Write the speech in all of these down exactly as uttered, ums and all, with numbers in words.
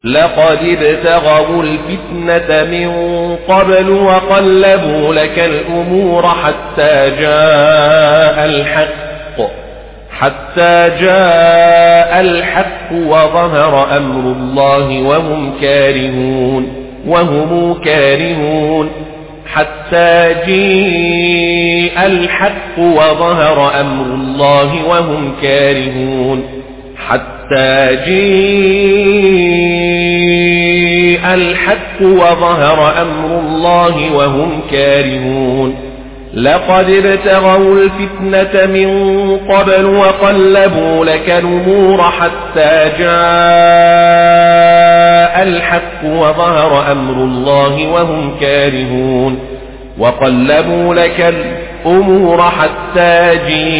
لقد ابتغوا الفتنة من قبل وقلبوا لك الأمور حتى جاء الحق حتى جاء الحق وظهر أمر الله وهم كارهون وهم كارهون حتى جاء الحق وظهر أمر الله وهم كارهون حتى جاء الحق وظهر أمر الله وهم كارهون لقد ابتغوا الفتنة من قبل وقلبوا لك الأمور حتى جاء الحق وظهر أمر الله وهم كارهون وقلبوا لك الأمور حتى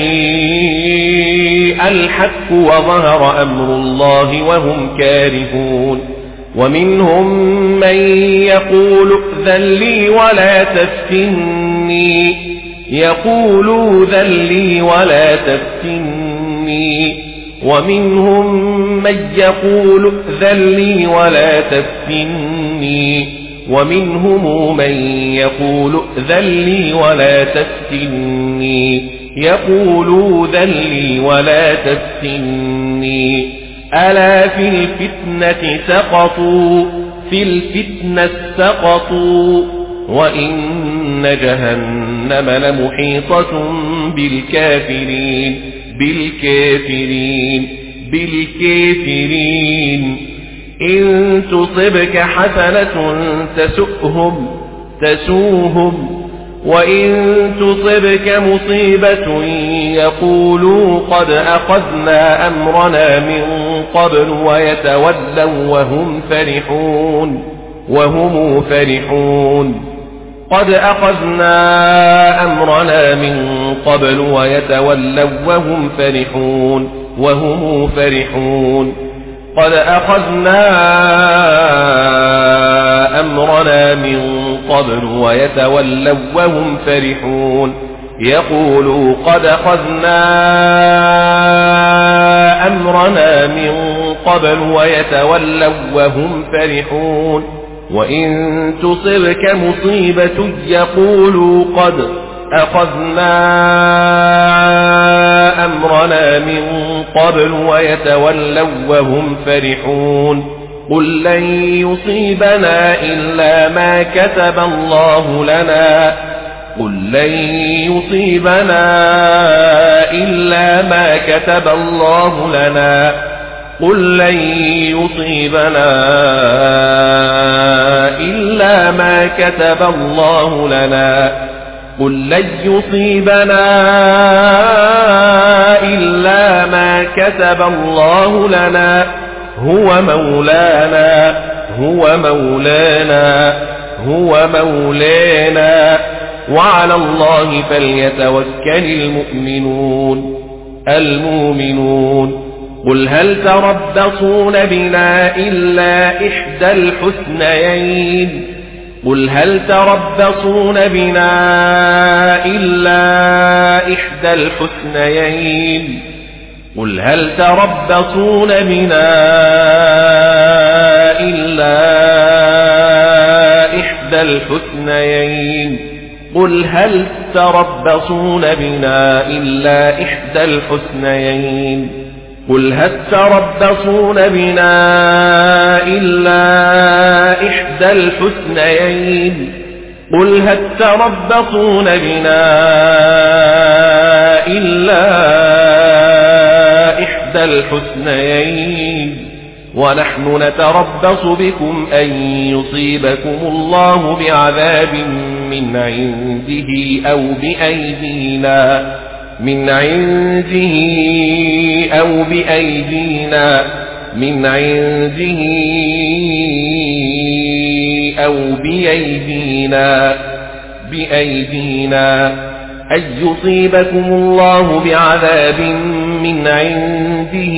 جاء الحق وظهر أمر الله وهم كارهون ومنهم من يقول ائذن لي ولا تفتني يقول ائذن لي ولا تفتني ومنهم من يقول ائذن لي ولا تفتني ومنهم من يقول ائذن لي ولا تفتني يقول ائذن لي ولا تفتني ألا في الفتنة سقطوا في الفتنة سقطوا وإن جهنم لمحيطة بالكافرين بالكافرين بالكافرين إن تصبك حسنة تسؤهم تسوهم وإن تصبك مصيبة يقولوا قد أخذنا أمرنا من قبل ويتولوا وهم فرحون وهم فرحون قد أخذنا أمرنا من قبل ويتولوا وهم فرحون وهم فرحون قد أخذنا أمرنا من قبل ويتولوا وهم فرحون يقولوا قد أخذنا أمرنا من قبل ويتولوا وهم فرحون وإن تصبك مصيبة يقولوا قد أخذنا أمرنا من قبل ويتولوا وهم فرحون قل لن يصيبنا إلا ما كتب الله لنا قل لن يصيبنا إلا ما كتب الله لنا قل لن يصيبنا إلا ما كتب الله لنا قل لن يصيبنا إلا ما كتب الله لنا هو مولانا هو مولانا هو مولانا وعلى الله فليتوكل المؤمنون المؤمنون قل هل تربصون بنا إلا إحدى الحسنيين قل هل تربصون بنا إلا إحدى الحسنيين قل هل تربصون بنا إلا إحدى الحسنيين قل هل تربصون بنا إلا إحدى الحسنيين قل هل تربصون بنا إلا إحدى الحسنيين قل هل تربصون بنا إلا إحدى الحسنيين ونحن نتربص بكم أن يصيبكم الله بعذاب من عنده أو بأيدينا من عنده أو بأيدينا من عنده أو بأيدينا بأيدينا أن يصيبكم الله بعذاب من عنده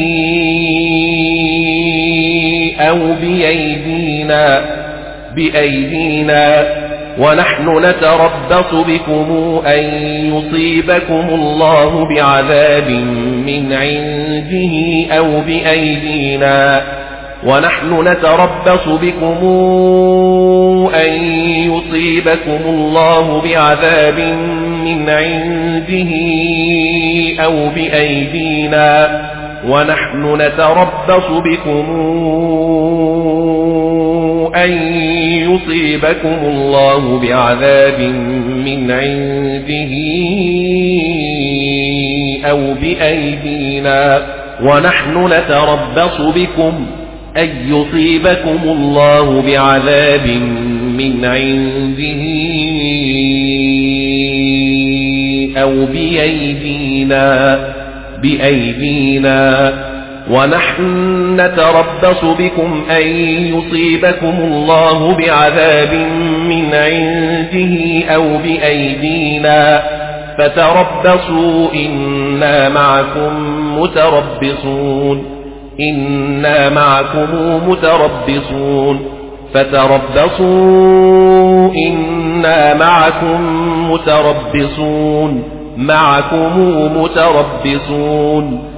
أو بأيدينا بأيدينا ونحن نتربص بكم أن يصيبكم الله بعذاب من عنده أو بأيدينا ونحن نتربص بكم أن يصيبكم الله بعذاب من عنده أو بأيدينا ونحن نتربص بكم أن يصيبكم الله بعذاب من عنده أو بأيدينا ونحن نتربص بكم أن يصيبكم الله بعذاب من عنده أو بأيدينا بأيدينا ونحن نتربص بكم أن يصيبكم الله بعذاب من عنده أو بأيدينا فتربصوا إنا معكم متربصون إنا معكم متربصون فتربصوا إنا معكم متربصون معكم متربصون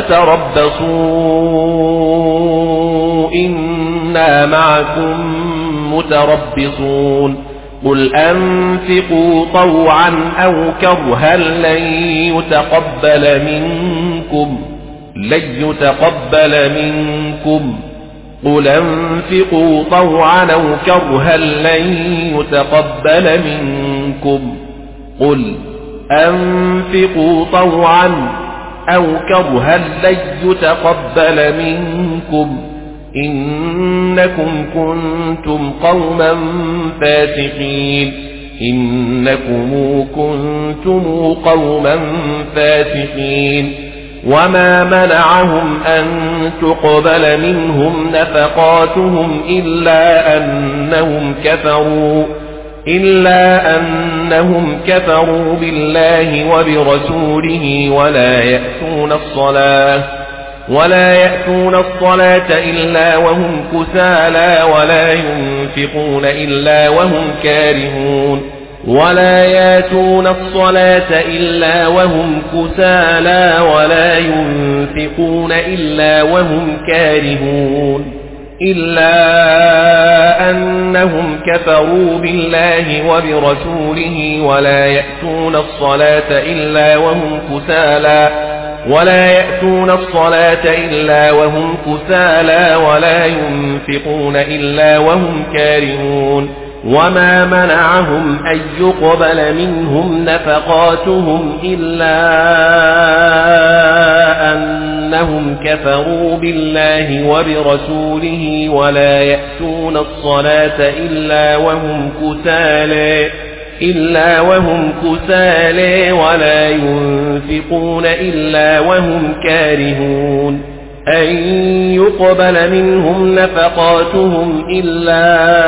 فتربصوا إنا معكم متربصون قل أنفقوا طوعا أو كرها لن يتقبل منكم لن يتقبل منكم قل أنفقوا طوعا أو كرها لن يتقبل منكم قل أنفقوا طوعا أو كرها لن يتقبل منكم إنكم كنتم قوما فاسقين إنكم كنتم قوما فاسقين وما منعهم أن تقبل منهم نفقاتهم إلا أنهم كفروا إلا أنهم كفروا بالله وبرسوله ولا يأتون الصلاة ولا يأتون الصلاة إلا وهم كسالى ولا ينفقون إلا وهم كارهون ولا يأتون الصلاة إلا وهم كسالى ولا ينفقون إلا وهم كارهون إلا أنهم كفروا بالله وبرسوله ولا يأتون الصلاة إلا وهم كسالى ولا يأتون الصلاة إلا وهم كسالى ولا ينفقون إلا وهم كارهون وما منعهم أن يقبل منهم نفقاتهم إلا أنهم كفروا بالله وبرسوله ولا يأتون الصلاة إلا وهم كسالى إلا وهم كسالى ولا ينفقون إلا وهم كارهون أن يقبل منهم نفقاتهم إلا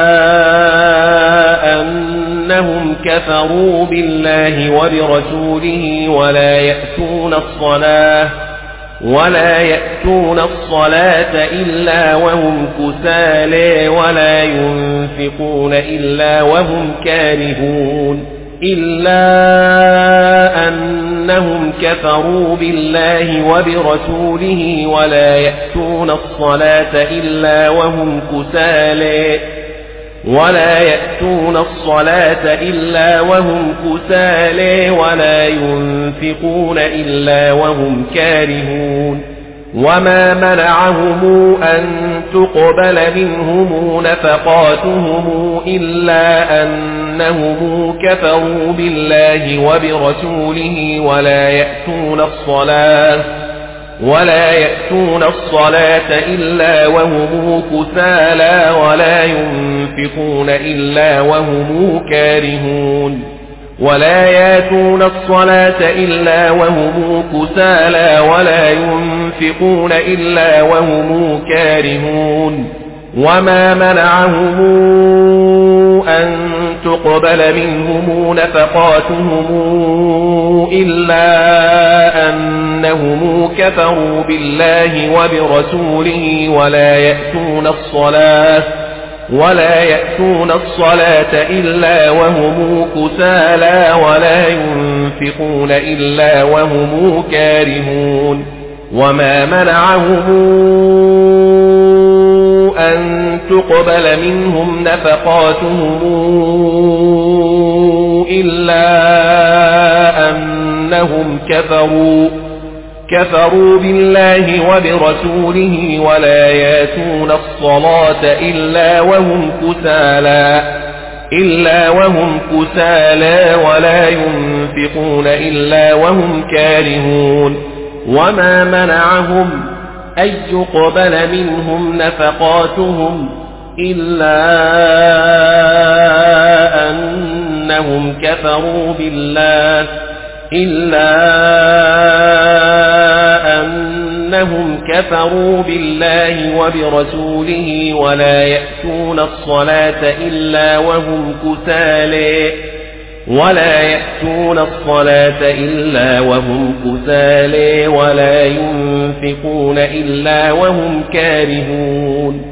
أنهم كفروا بالله وبرسوله ولا يأتون الصلاة ولا يأتون الصلاة إلا وهم كسالى ولا ينفقون إلا وهم كارهون إلا أنهم كفروا بالله وبرسوله ولا يأتون الصلاة إلا وهم كسالى ولا يأتون الصلاة إلا وهم كسالى ولا ينفقون إلا وهم كارهون وما منعهم أن تقبل منهم نفقاتهم إلا أنهم كفروا بالله وبرسوله ولا يأتون الصلاة ولا يأتون الصلاة إلا وهم كسالى ولا ينفقون إلا وهم كارهون ولا يأتون الصلاة إلا وهم كسالى ولا ينفقون إلا وهم كارهون وما منعهم أن تقبل منهم نفقاتهم إلا أنهم كفروا بالله وبرسوله ولا يأتون الصلاة ولا يأتون الصلاة إلا وهم كسالى ولا ينفقون إلا وهم كارهون وما منعهم أن تقبل منهم نفقاتهم إلا أنهم كفروا كفروا بالله وبرسوله ولا ياتون الصلاة إلا وهم كسالى إلا وهم كسالى ولا ينفقون إلا وهم كارهون وما منعهم أن يقبل منهم نفقاتهم إلا أنهم كفروا بالله إلا أنهم كفروا بالله وبرسوله ولا يأتون الصلاة إلا وهم كسالى ولا يأتون الصلاة إلا وهم كسالى ولا ينفقون إلا وهم كارهون